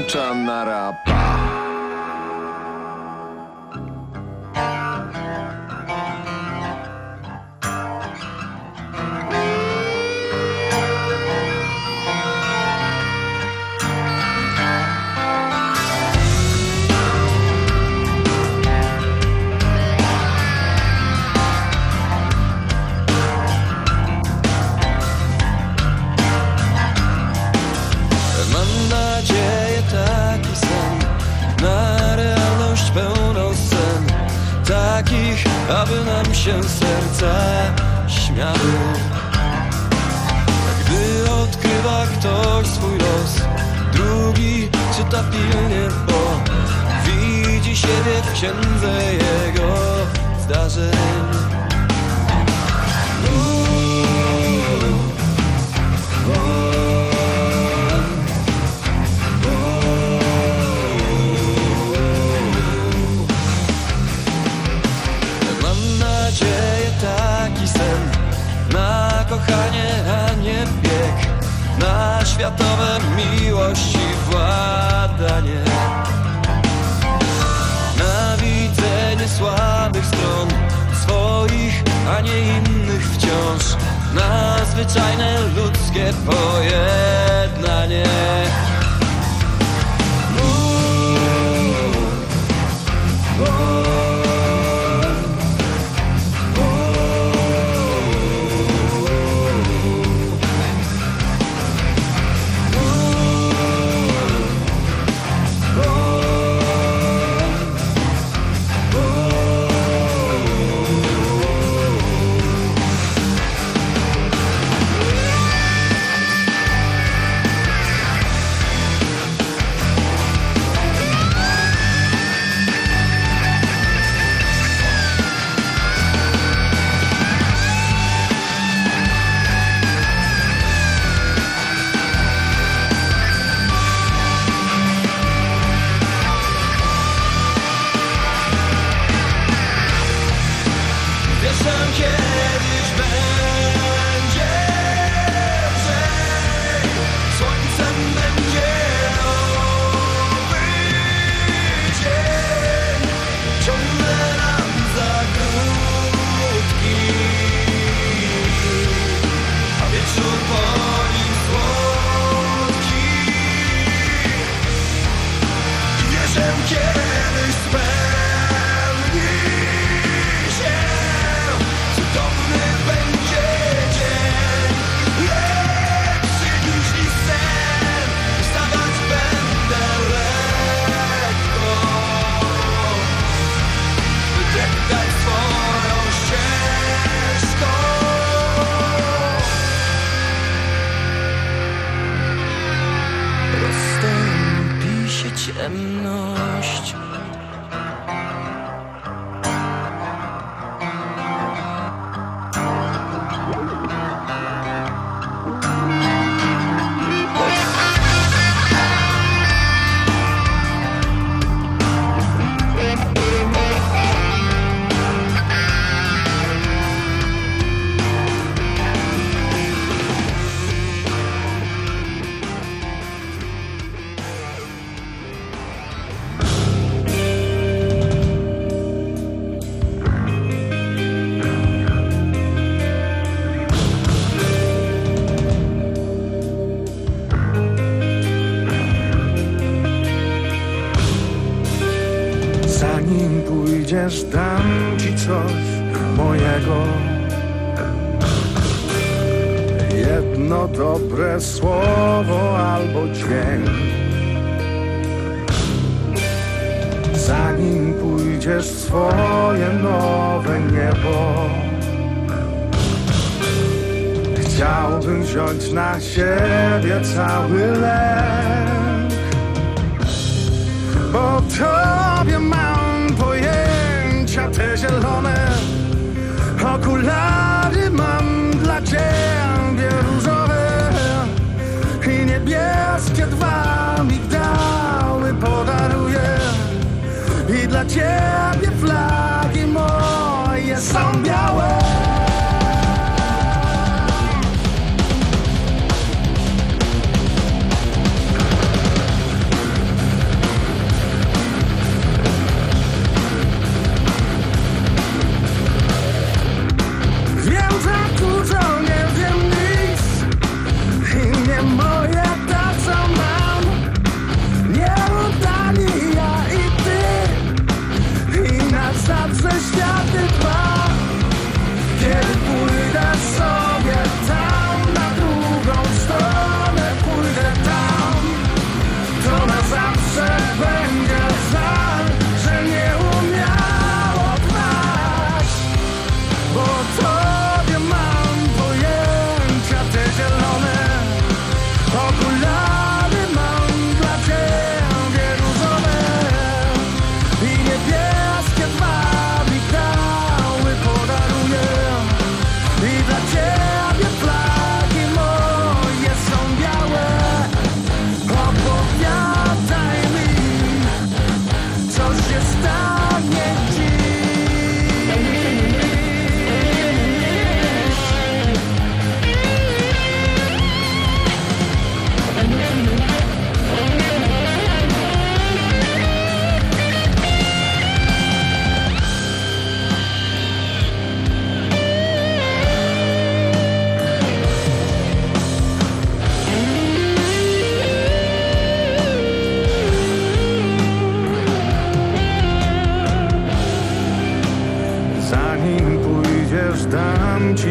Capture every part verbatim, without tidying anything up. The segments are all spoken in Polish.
włączam na rapa. Aby nam się serca śmiały. Gdy odkrywa ktoś swój los, drugi czyta pilnie, bo widzi siebie w księdze jego zdarzeń. Kochanie, a nie bieg na światowe miłości władanie, na widzenie słabych stron swoich, a nie innych wciąż, na zwyczajne ludzkie pojednanie. Ciemność. Zanim pójdziesz, dam ci coś mojego. Jedno dobre słowo albo dźwięk. Zanim pójdziesz w swoje nowe niebo, chciałbym wziąć na siebie cały lęk, bo w tobie mam pojęcia te zielone, okulary mam dla ciebie różowe i niebieskie dwa migdały podaruję, i dla ciebie flagi moje są białe.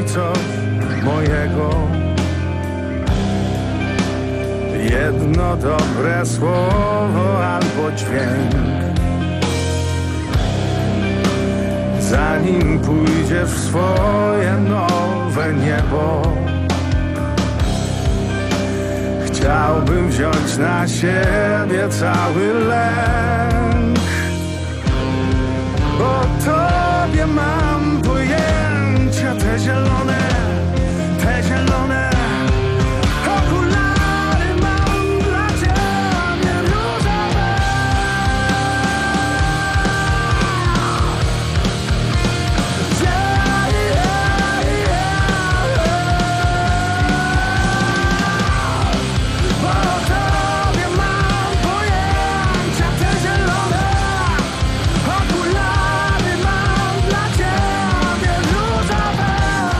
coś mojego. Jedno dobre słowo albo dźwięk, zanim pójdziesz w swoje nowe niebo. Chciałbym wziąć na siebie cały lęk, bo tobie mam pojęcia te zielone, te zielone okulary mam dla ciebie różowe. Yeah, yeah, yeah. Bo tobie mam pojęcia te zielone okulary mam dla ciebie różowe.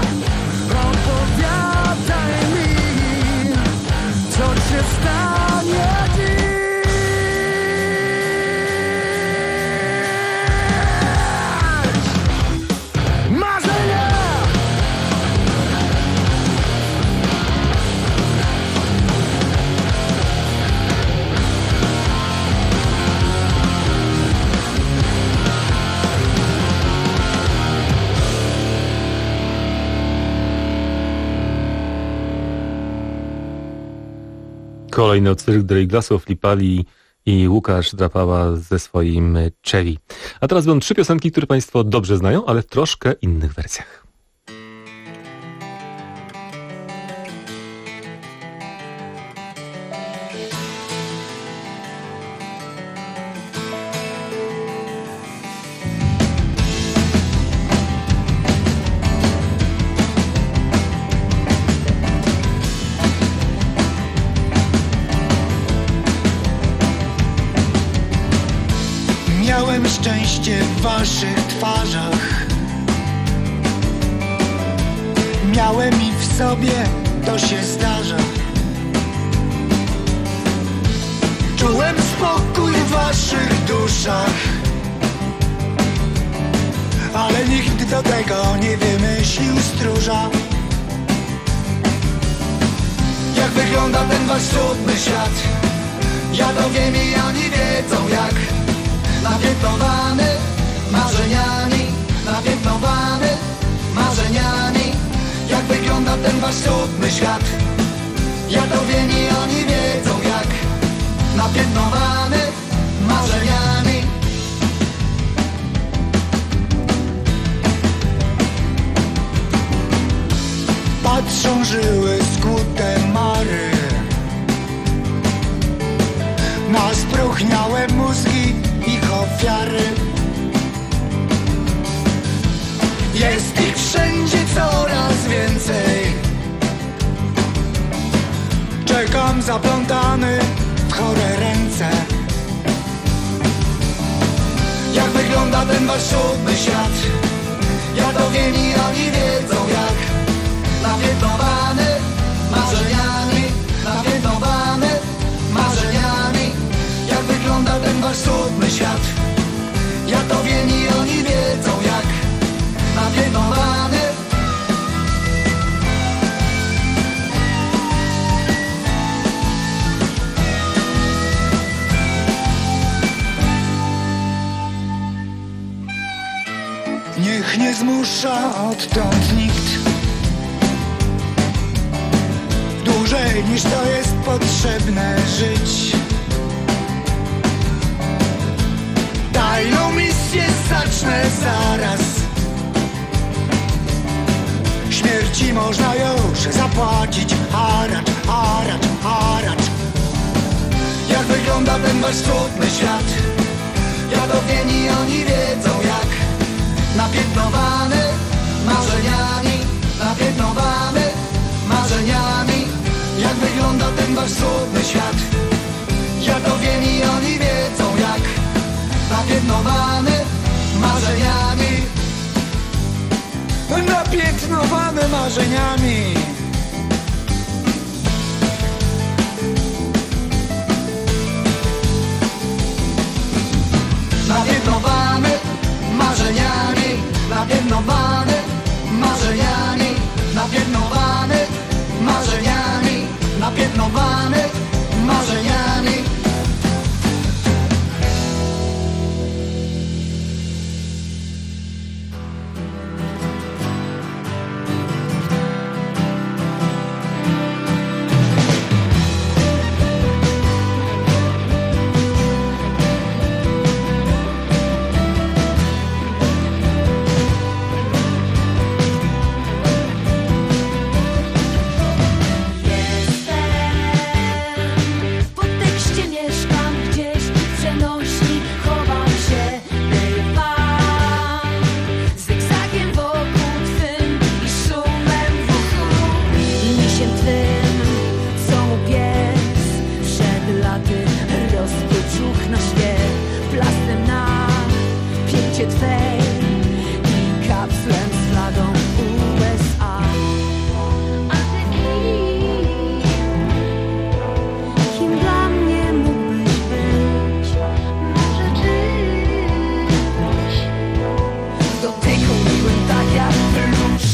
Opowiadaj mi, co się stanie dziś. Marzenia! Kolejny odcinek Dreiglasów, Lipali i Łukasz Drapała ze swoim Cherry. A teraz będą trzy piosenki, które Państwo dobrze znają, ale w troszkę innych wersjach. Miałem szczęście w waszych twarzach, miałem i w sobie, to się zdarza. Czułem spokój w waszych duszach, ale nikt do tego nie wymyślił stróża. Jak wygląda ten wasz cudny świat, ja to wiem i oni wiedzą jak. Napiętnowany marzeniami, napiętnowany marzeniami. Jak wygląda ten wasz cudny świat, ja to wiem i oni wiedzą jak. Napiętnowany marzeniami. Patrzą żyły skute mary na spróchniałe mózgi ich ofiary. Jest ich wszędzie coraz więcej. Czekam zaplątany w chore ręce. Jak wygląda ten wasz cudny świat, ja to wiem i oni wiedzą jak. Napiętnowany marzeniami, napiętnowany marzeniami. Jak wygląda ten wasz cudny świat, ja to wiem i oni wiedzą jak. Napiętnowany. Niech nie zmusza odtąd nikt dłużej niż to jest potrzebne żyć. Tajną misję zacznę zaraz. Śmierci można już zapłacić haracz, haracz, haracz. Jak wygląda ten wasz cudny świat, ja to wiem i oni wiedzą jak. Napiętnowany marzeniami, napiętnowany marzeniami. Jak wygląda ten wasz cudny świat, ja to wiem i oni wiedzą jak. Napiętnowany marzeniami, napiętnowany marzeniami. Napiętnowany marzeniami, napiętnowany marzeniami. kwiaty, rozpoczuch na śpiew, plastem na pięcie twej i kapslem z flagą U S A. A ty kim, kim dla mnie mógłbyś być? Może czyś dotyku miłym tak jak róż.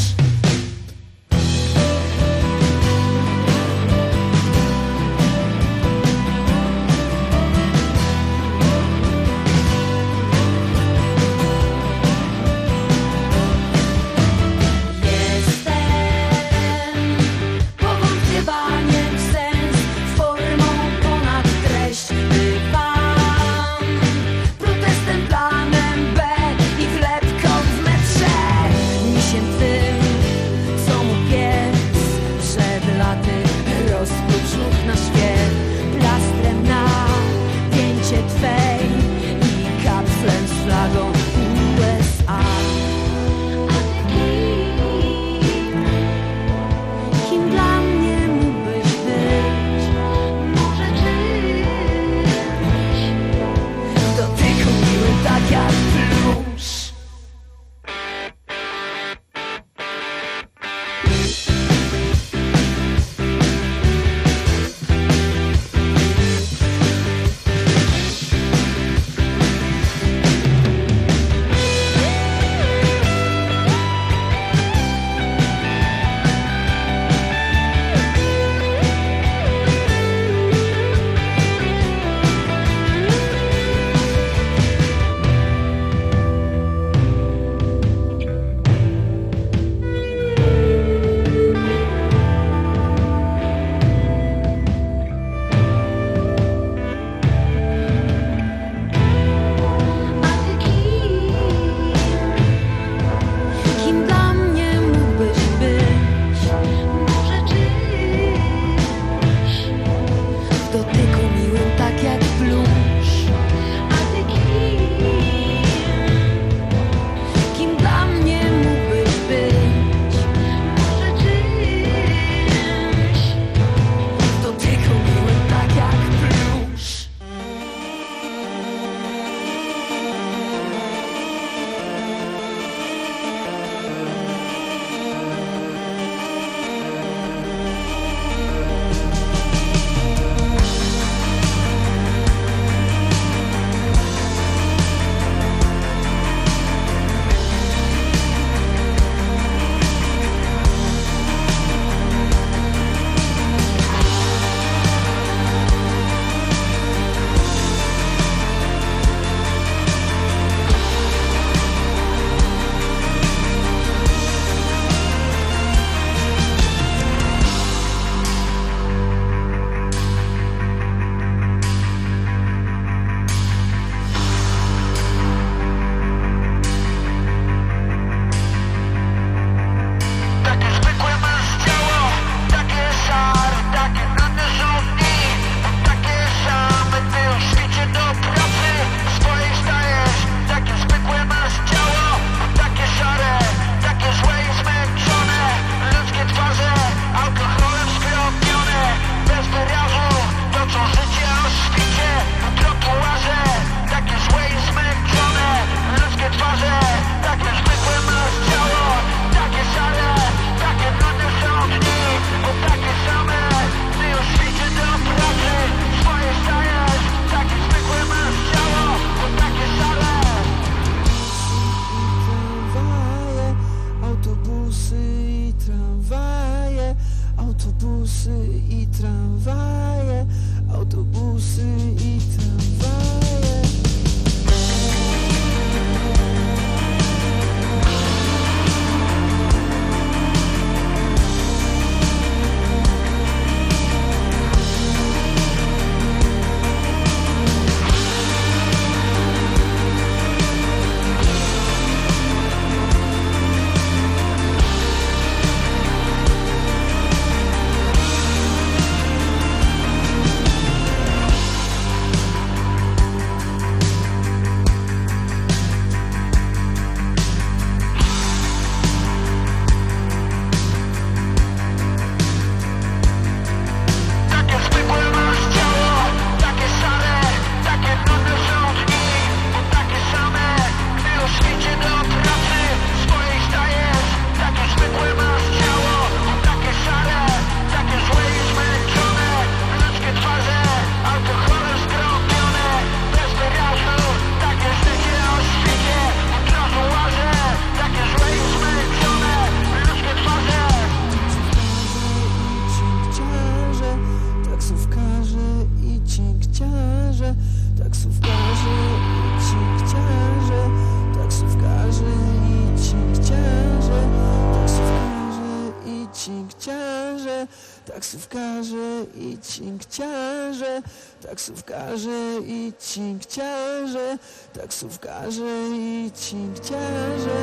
taksówkarze i cinkciarze, taksówkarze i cinkciarze, taksówkarze i cinkciarze, taksówkarze i cinkciarze, taksówkarze i cinkciarze, taksówkarze i cinkciarze.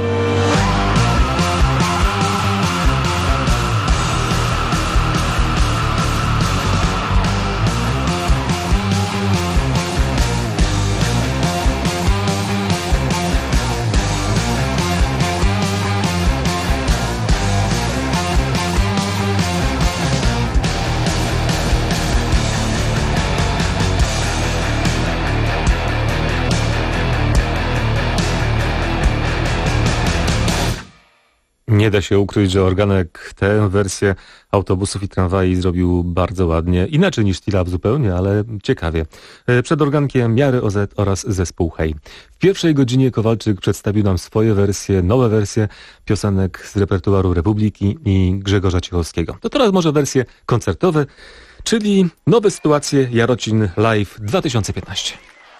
Nie da się ukryć, że Organek tę wersję autobusów i tramwaj zrobił bardzo ładnie. Inaczej niż T-Lab zupełnie, ale ciekawie. Przed Organkiem Miary O Z oraz zespół Hej. W pierwszej godzinie Kowalczyk przedstawił nam swoje wersje, nowe wersje piosenek z repertuaru Republiki i Grzegorza Ciechowskiego. To teraz może wersje koncertowe, czyli nowe sytuacje Jarocin Live dwa tysiące piętnaście.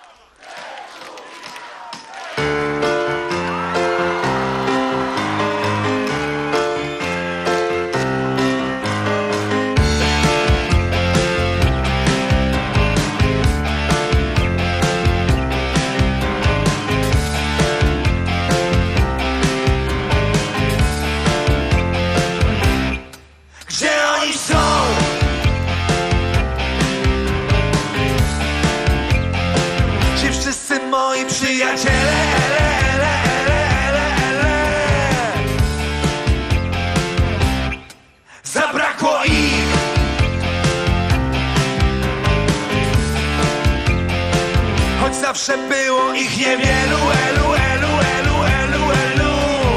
Zabrakło ich. Choć zawsze było ich niewielu. Elu, elu, elu, elu, elu.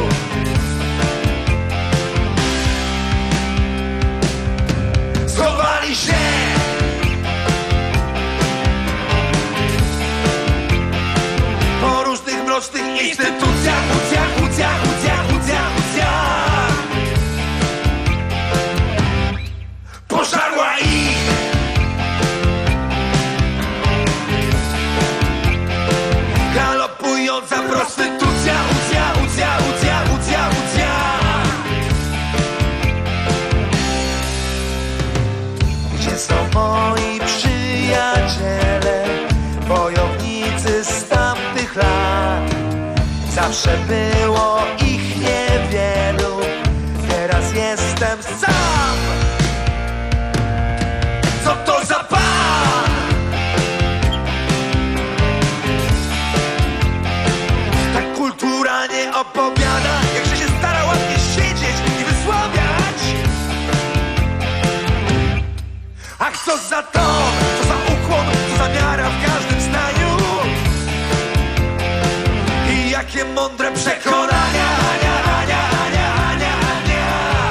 Schowali się. Po różnych mrocznych instytucjach, ucjach, ucjach, ucjach, ucjach, ucjach. Pożarła ich. Galopująca prostytucja, ucja, ucja, ucja, ucja, ucja. Gdzie są moi przyjaciele, wojownicy z tamtych lat? Zawsze było ich niewielu, teraz jestem sam. Co to za pan? Tak kultura nie opowiada, jakże się stara ładnie siedzieć i wysławiać. Ach, co za to, co za ukłon, co za miara w każdym zdaniu. I jakie mądre przekonania, Ania, Ania, Ania, Ania, Ania.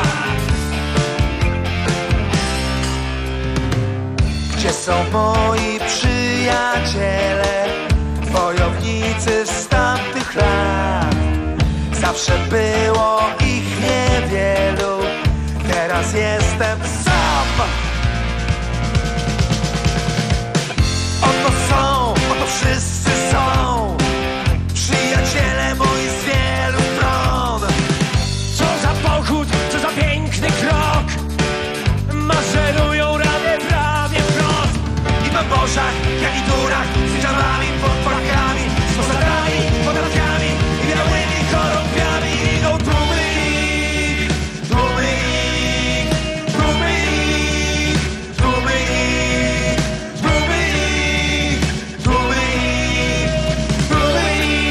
Gdzie są moi przyjaciele, wojownicy z tamtych lat? Zawsze było ich niewielu, teraz jestem sam. Oto są, oto wszyscy są przyjaciele moi z wielu stron. Co za pochód, co za piękny krok, maszerują ramię prawie wprost. I na morzach, jak i durach, z ciałami pod płakami, z posadami, podatkami i białymi chorągwiami idą tłumy ich, tłumy ich, tłumy ich, tłumy ich, tłumy ich, tłumy ich, tłumy ich.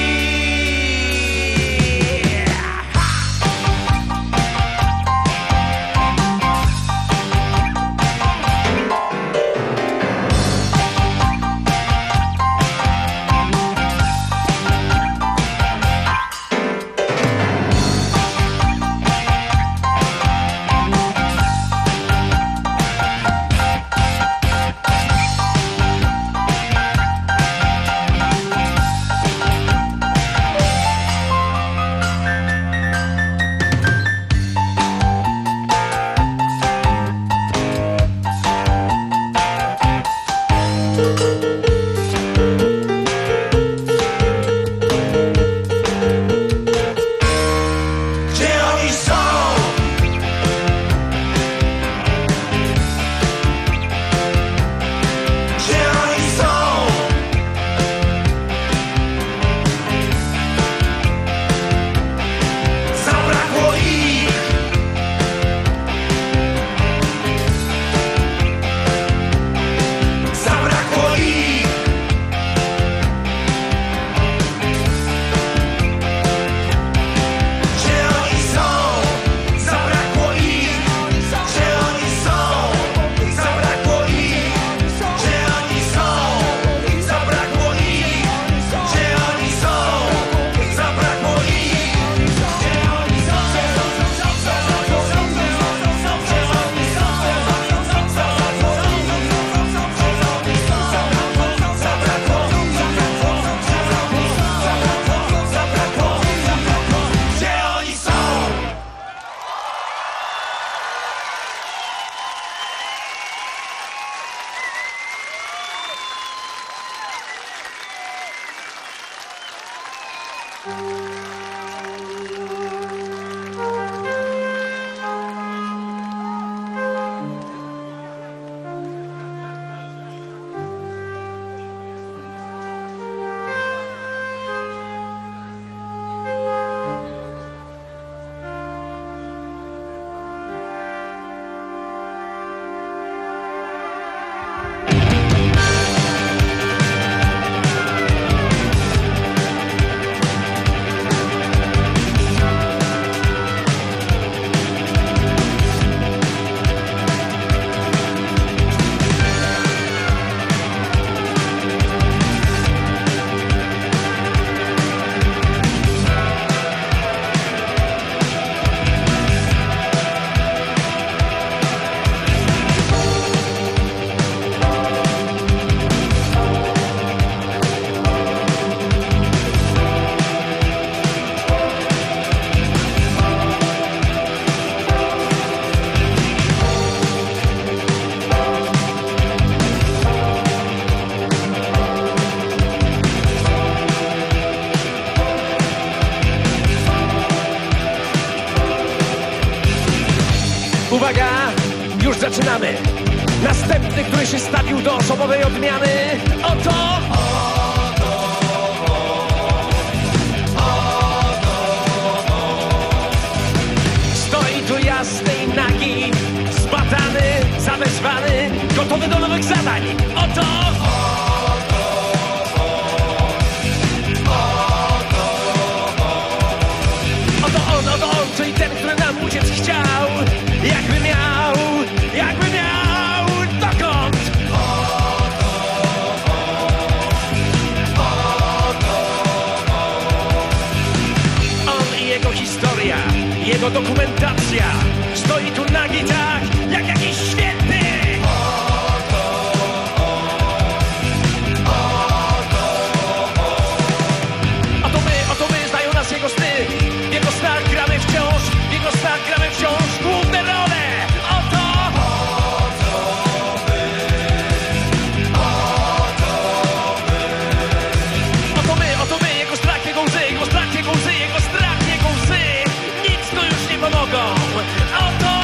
Uwaga, już zaczynamy. Następny, który się stawił do osobowej odmiany. Oto! Stoi tu jasny i nagi, zbatany, zawezwany, gotowy do nowych zadań. Oto! Oto on, oto on, czyli ten, który nam uciec chciał. Jakby miał, jakby miał, dokąd? On i jego historia, jego dokumentacja. Stoi tu nagi tak, jak jakiś święty. Oto my, oto my, znają nas jego sny. W jego snach gramy wciąż, w jego snach gramy wciąż główne role. Oto! Oto my, oto my, jego strach, jego łzy, jego strach, jego łzy, jego strach, jego łzy. Nic tu już nie pomogą. Oto!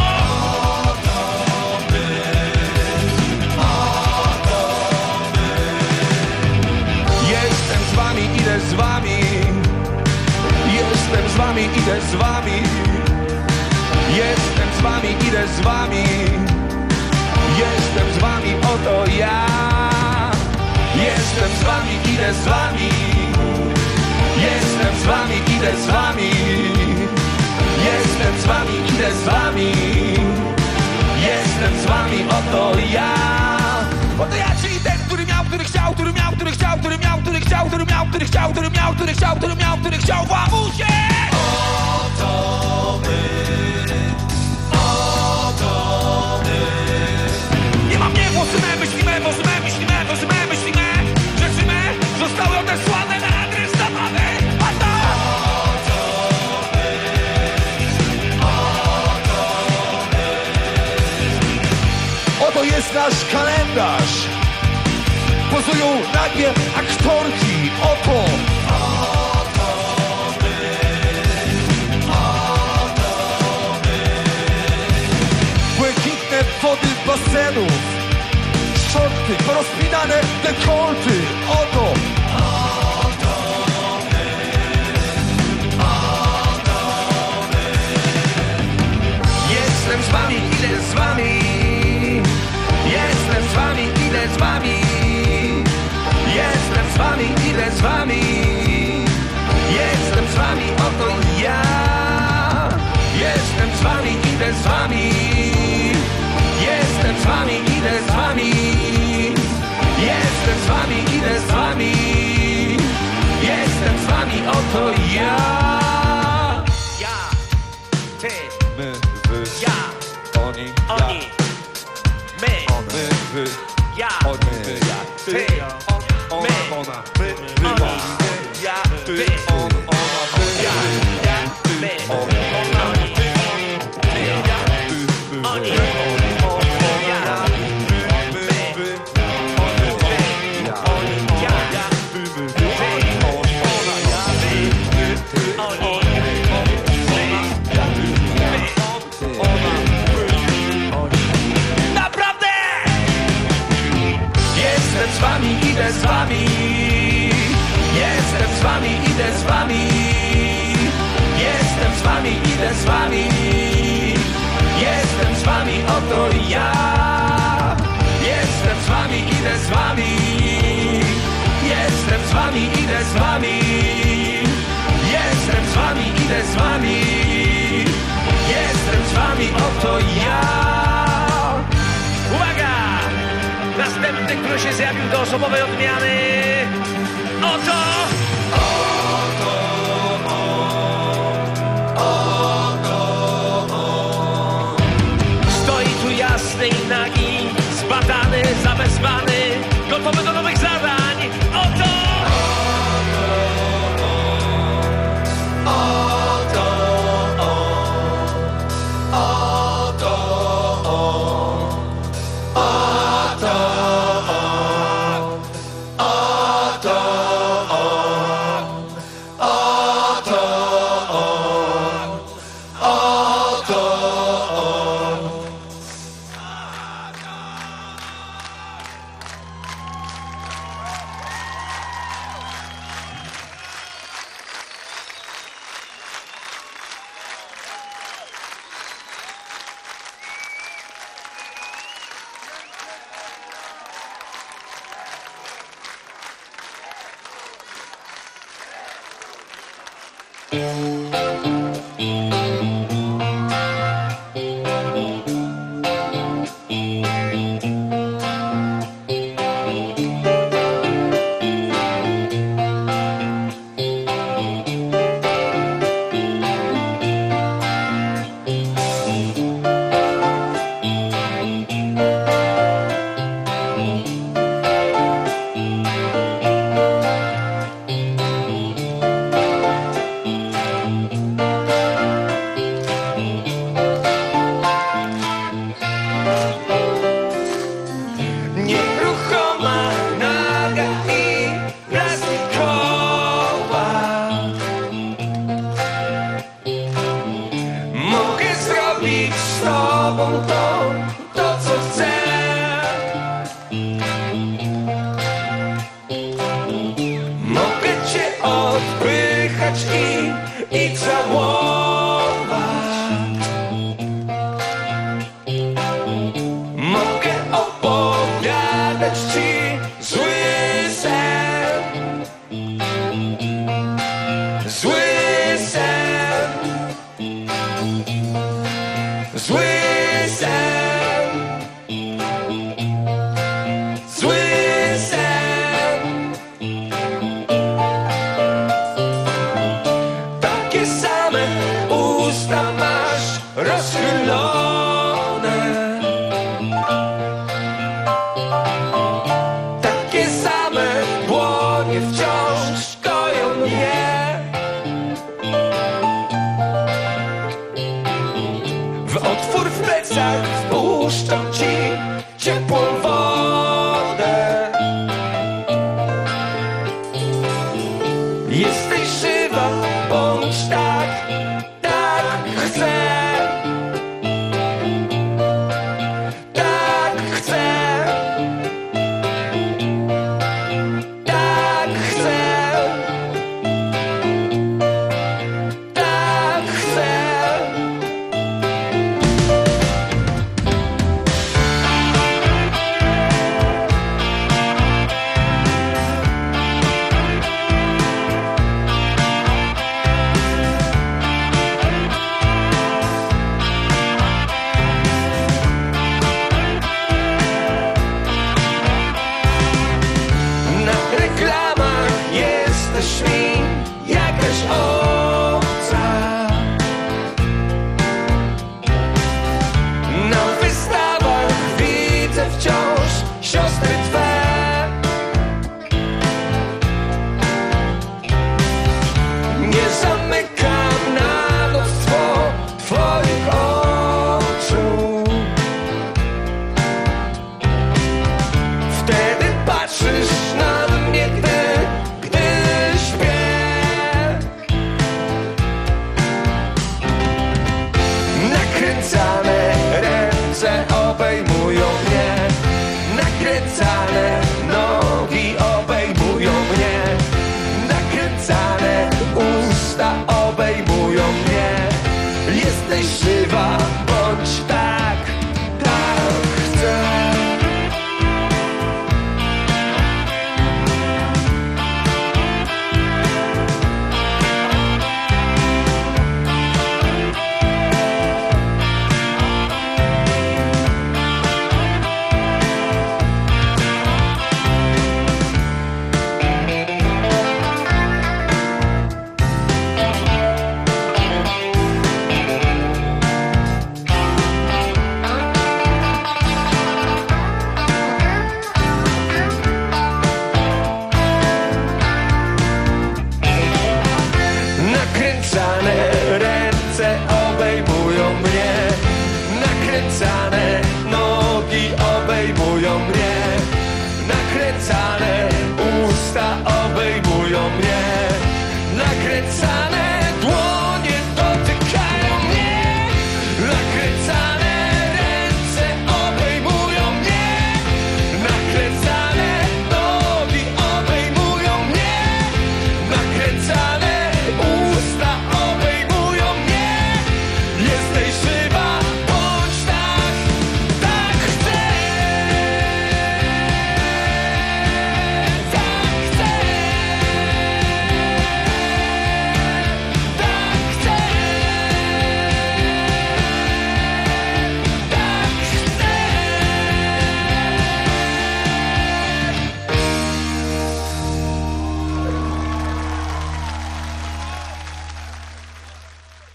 Jestem z wami, idę z wami. Jestem z wami, idę z wami. Jestem z wami, idę z wami. Jestem z wami, oto ja. Jestem z wami, idę z wami. Jestem z wami, idę z wami. Jestem z wami, idę z wami. Jestem z wami, oto ja. Oto ja, czyli ten, który miał, który chciał, który miał, który chciał, który miał, który chciał, który miał, który chciał, który miał, który chciał, który miał, który chciał w łamusie! Oto my, oto my. Nie ma mnie, włosy me, myśli me, włosy me, myśli me, włosy me, myśli me. Rzeczy me zostały odesłane na adres zabawy. Oto! Oto my, oto my. Oto jest nasz kalendarz. Pozują nagie aktorki. Oto! Oto my, oto my. Błękitne wody basenów, szorty, porozpinane dekolty. Oto! Oto my, oto my. Jestem z wami, idę z wami. Jestem z wami, idę z wami. Jestem z wami, idę z wami. Jestem z wami, oto ja. Jestem z wami, idę z wami. Jestem z wami, idę z wami. Jestem z wami, idę z wami. Jestem z wami, oto ja. Ja, ty, my, wy, ja, oni, oni, my, my, wy, ja, oni, wy, ja, ty, my, ona, my, oni, ja, ty, on, ona, ty, ja, ja, my, oni, oni, ty, ja, oni, ja, my, wy, oni, ja, ty, on, ona, ja, ty, idę z wami. Jestem z wami, idę z wami. Jestem z wami, idę z wami. Jestem z wami, oto ja. Jestem z wami, idę z wami. Jestem z wami, idę z wami. Jestem z wami, idę z wami. Jestem z wami, oto ja. Uwaga! Następny, który się zjawił do osobowej odmiany. Oto! Oto on, oto on. Stoi tu jasny i nagi, zbadany, zawezwany, gotowy do nowych zadań. Oto!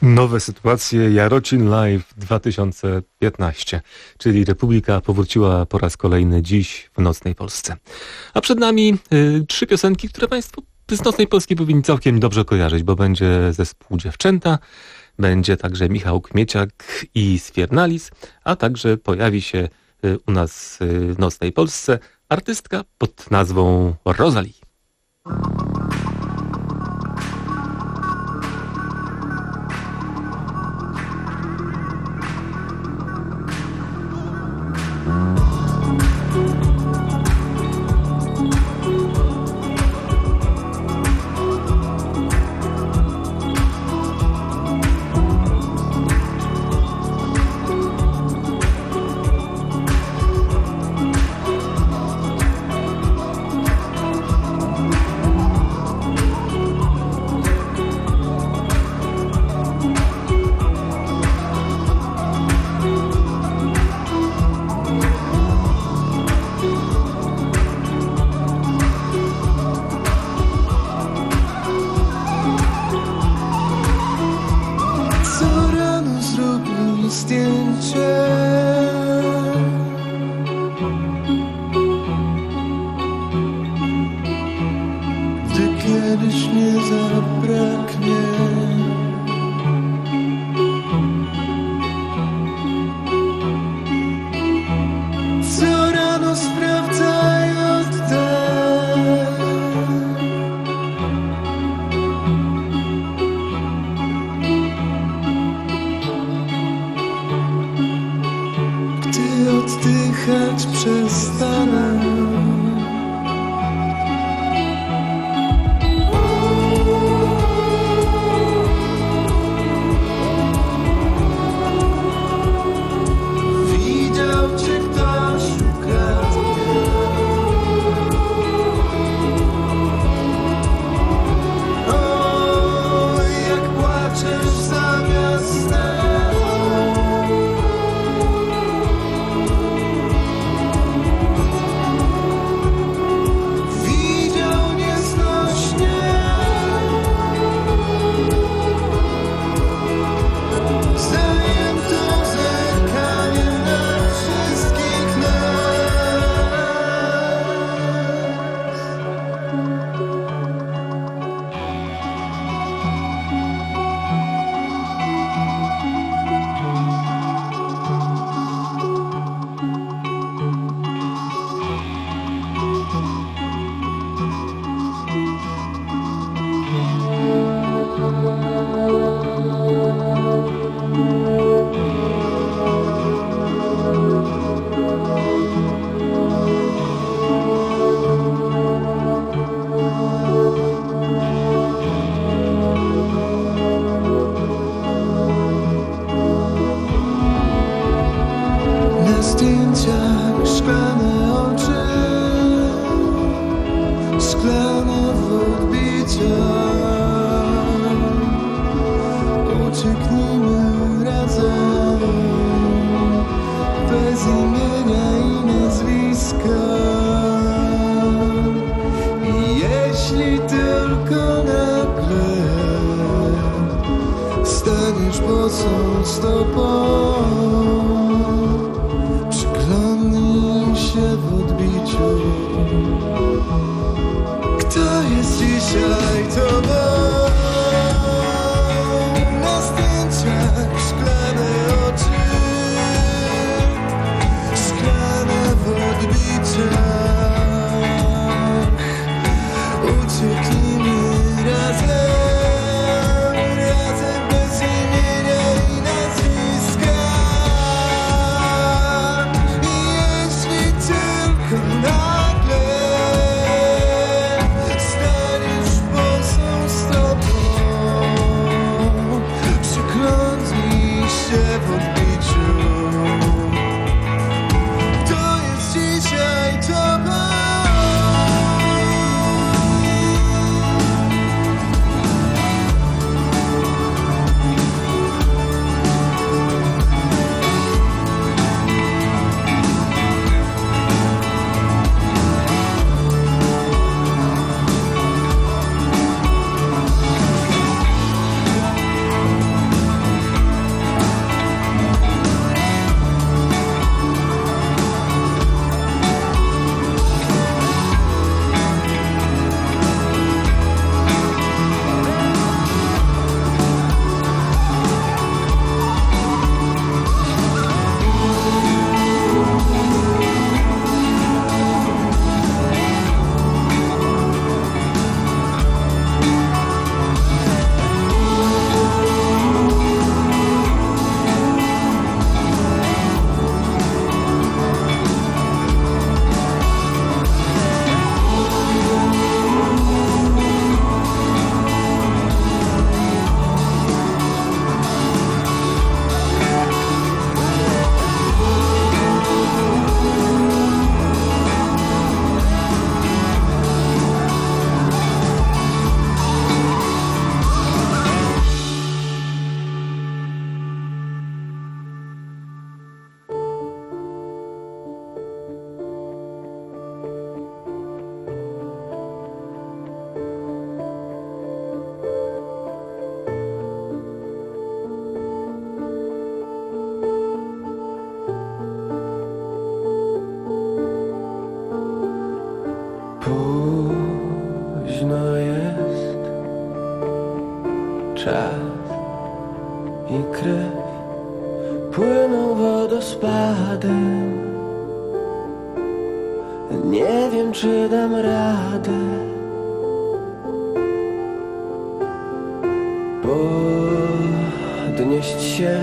Nowe sytuacje Jarocin Live dwa tysiące piętnaście, czyli Republika powróciła po raz kolejny dziś w Nocnej Polsce. A przed nami y, trzy piosenki, które Państwo z Nocnej Polski powinni całkiem dobrze kojarzyć, bo będzie zespół Dziewczęta, będzie także Michał Kmieciak i Sfiernalis, a także pojawi się y, u nas y, w Nocnej Polsce artystka pod nazwą Rosalie. Oddychać przestanę. Widział cię ktoś ukradnie. O, jak płaczesz zamiast nas. czas i krew płyną wodospadem. Nie wiem, czy dam radę podnieść się.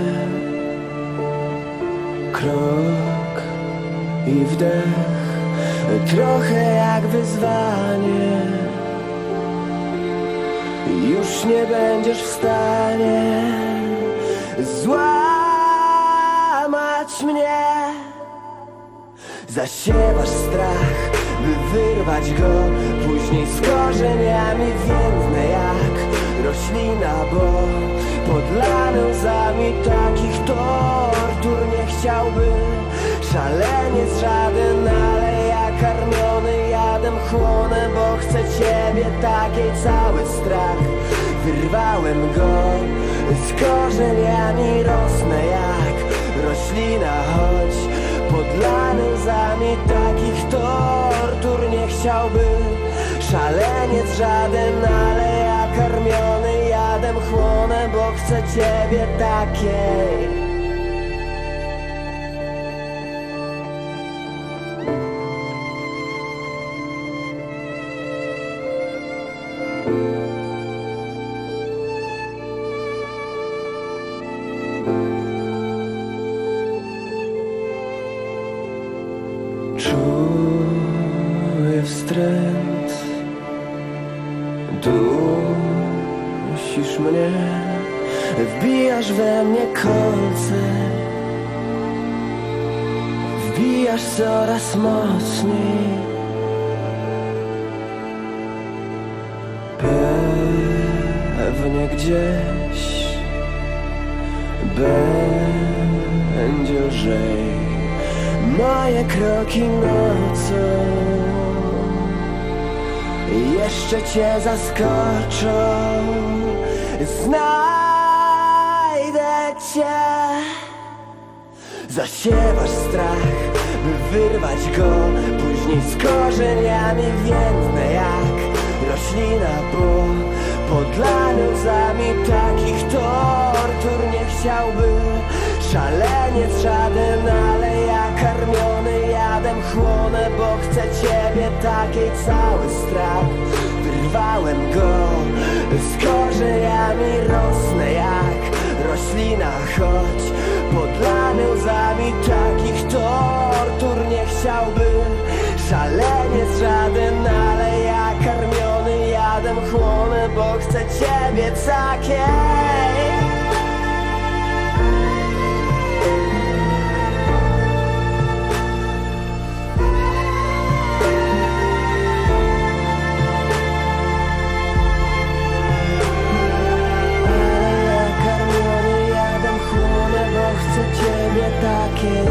Krok i wdech, trochę jak wyzwanie. Już nie będziesz w stanie złamać mnie. Zasiewasz strach, by wyrwać go, później z korzeniami więdnę jak roślina, bo podlany łzami takich tortur nie chciałby szaleniec żaden, ale ja karmiony jadem chłonę, bo chcę ciebie takiej cały strach. Wyrwałem go z korzeniami, rosnę jak roślina, choć podlany łzami takich tortur nie chciałby szaleniec żaden, ale ja karmiony jadem chłonę, bo chcę ciebie takiej. Czuję wstręt, dusisz mnie, wbijasz we mnie kolce, wbijasz coraz mocniej. Pewnie gdzieś będzie lżej. Moje kroki nocą jeszcze cię zaskoczą. Znajdę cię. Zasiewasz strach, by wyrwać go, później z korzeniami więdnę jak roślina, bo podlany łzami takich tortur nie chciałby szaleniec żaden, ale ja karmiony jadem chłonę, bo chcę ciebie takiej cały strach. Wyrwałem go z korzeniami, rosnę jak roślina, choć podlany łzami takich tortur nie chciałby szaleniec żaden, ale ja karmiony jadem chłonę, bo chcę ciebie takiej. Chcę ciebie takie.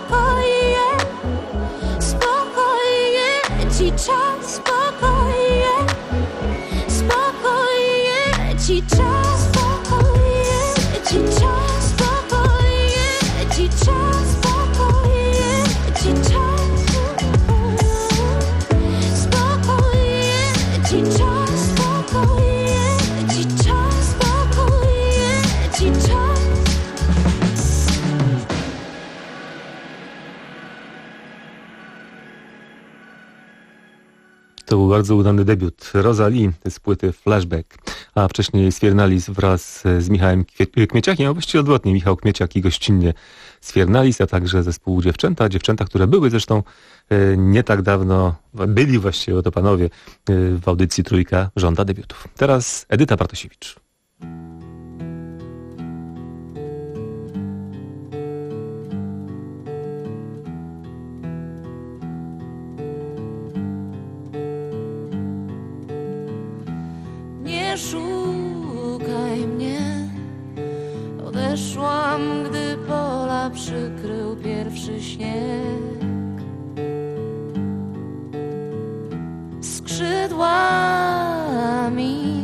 spokojnie, spokojnie ci czas, spokojnie, spokojnie ci czas, spokojnie ci czas, spokojnie ci czas, spokojnie ci czas, spokojnie ci czas, spokojnie ci czas, spokojnie ci czas. To był bardzo udany debiut Rosalie z płyty Flashback, a wcześniej Sfiernalis wraz z Michałem Kwie- Kmieciakiem, a właściwie odwrotnie, Michał Kmieciak i gościnnie Sfiernalis, a także zespół Dziewczęta, dziewczęta, które były zresztą e, nie tak dawno, byli właściwie oto panowie e, w audycji Trójka żąda debiutów. Teraz Edyta Bartosiewicz. Nie szukaj mnie, odeszłam, gdy pola przykrył pierwszy śnieg. Skrzydłami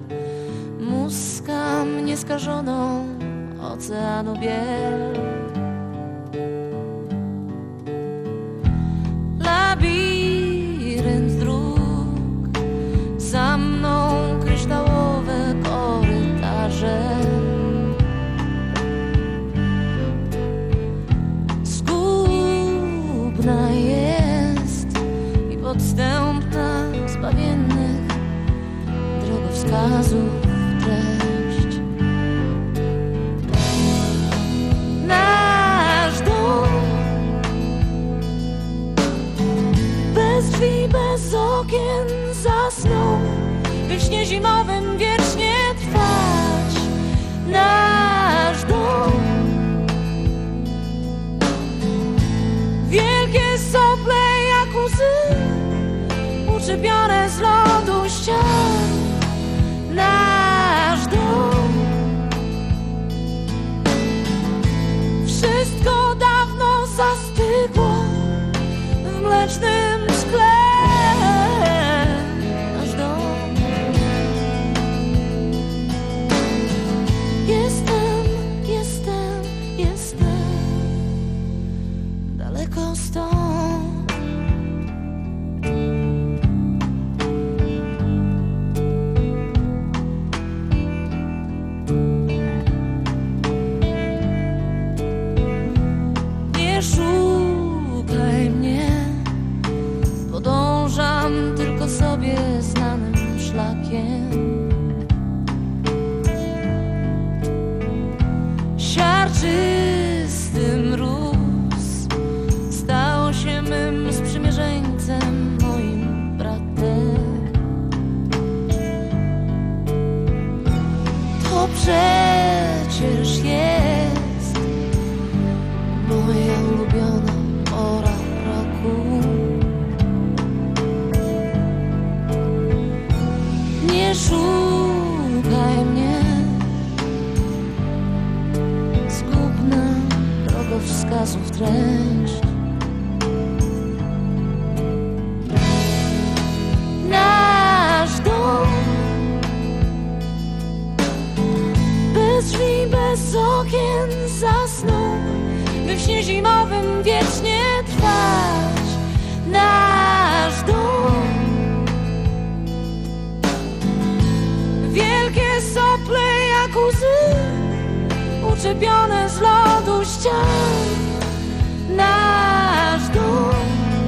muskam nieskażoną oceanu biel. Labirynt dróg, za mną kryształowe korytarze. Zgubna jest i podstępna zbawiennych drogowskazów treść. Nasz dom bez drzwi, bez okien zasnął, by w śnie zimowym wiecznie trwać. Nasz dom, wielkie sople jak łzy, uczepione z lodu ścian. Nasz dom, wszystko dawno zastygło w mlecznym szkle. Nasz dom, jestem, jestem, jestem daleko stąd. Nie szukaj mnie, podążam tylko sobie znanym szlakiem. Siarczysty mróz stał się mym sprzymierzeńcem, moim bratem. To przecież jest moja ulubiona pora roku. Nie szukaj mnie, zgubna drogowskazów treść. Nasz dom, bez drzwi, bez okien zasnął, by w śnie zimowym wiecznie trwać. Nasz dom, wielkie sople jak łzy, uczepione z lodu ścian. Nasz dom,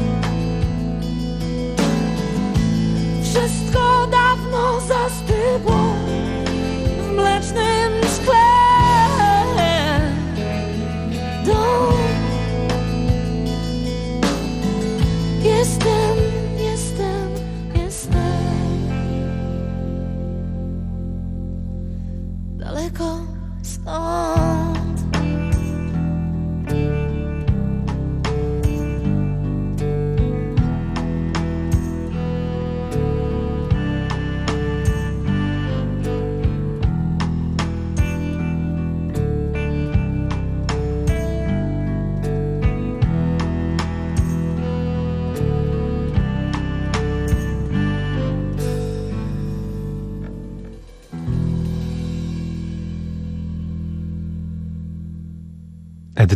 wszystko dawno zastygło w mlecznym szkle. Dom, jestem, jestem, jestem daleko stąd.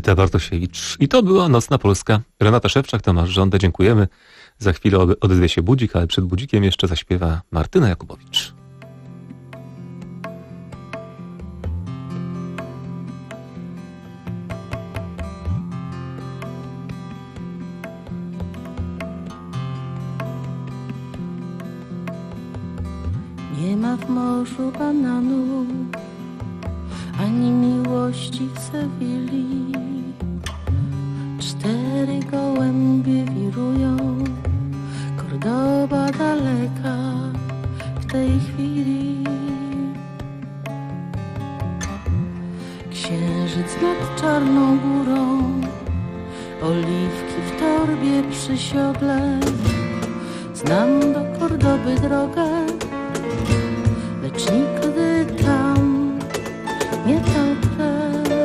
Edyta Bartosiewicz. I to była Nocna Polska. Renata Szewczak, Tomasz Żądę, dziękujemy. Za chwilę odezwie się budzik, ale przed budzikiem jeszcze zaśpiewa Martyna Jakubowicz. Nie ma w morzu bananu, ani miłości w Sewilli. Cztery gołębie wirują, Kordoba daleka w tej chwili. Księżyc nad czarną górą, oliwki w torbie przy siodle. Znam do Kordoby drogę, lecz nigdy tam nie dotrę.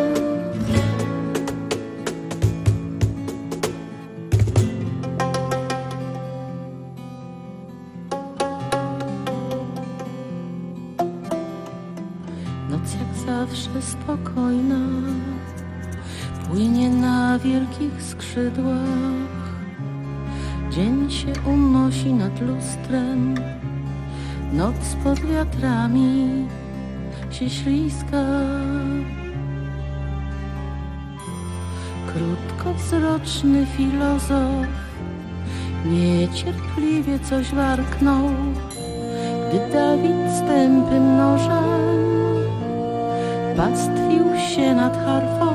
Noc jak zawsze spokojna, płynie na wielkich skrzydłach. Dzień się unosi nad lustrem, noc pod wiatrami się ślizga. Krótkowzroczny filozof niecierpliwie coś warknął, gdy Dawid z tępym nożem pastwił się nad harfą.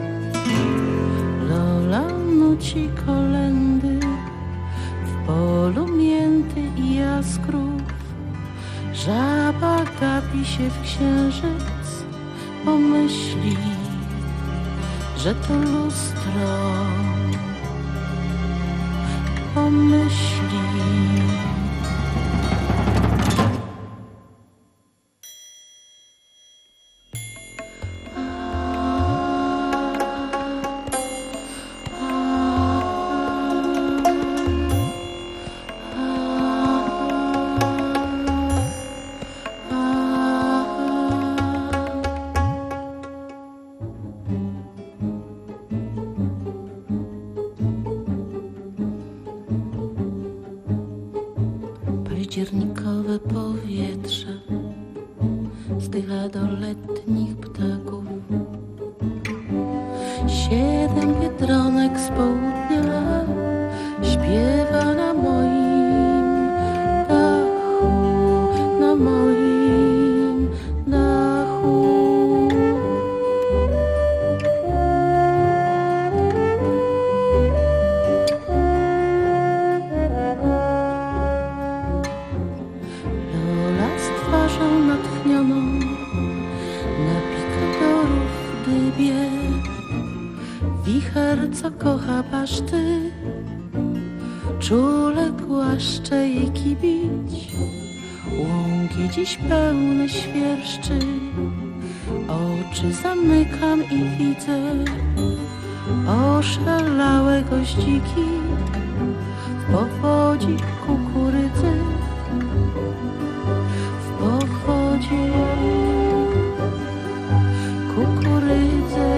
Lola nuci kolędy w polu mięty i jaskrów. Żaba gapi się w księżyc, pomyśli, że to lustro. Pomyśli. Październikowe powietrze zdycha do letnich ptaków. Siedem biedronek z południa śpiewa na moim dachu, na moim dachu. Lola z twarzą natchnioną na pikadorów dybie. Wicher, co kocha baszty, czule głaszcze jej kibić. Łąki dziś pełne świerszczy, oczy zamykam i widzę oszalałe goździki w powodzi kukurydzy, w powodzi kukurydzy.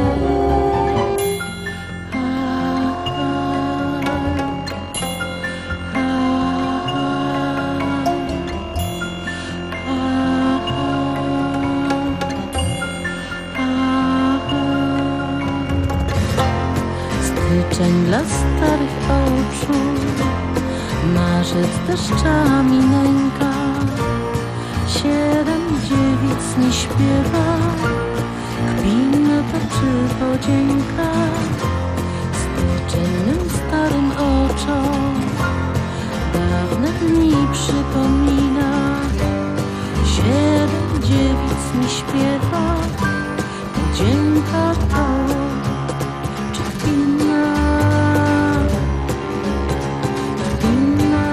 Styczeń dla starych oczu, marzec deszczami nęka. Siedem dziewic nie śpiewa, kpin toczy podzięka. Styczennym starym oczom dawne dni przypomina. Siedem dziewic mi śpiewa, podzięka to czy kpina? Kpina.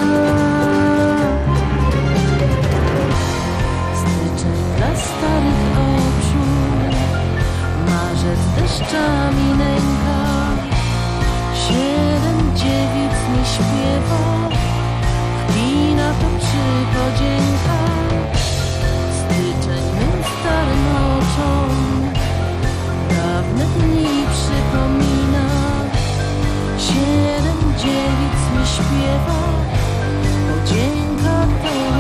Styczeń dla starych oczu, marzec deszczami nęka. Siedem dziewic mi śpiewa, kpina to czy podzięka. Styczeń mym starym oczom dawne dni przypomina. śpiewa, podzięka to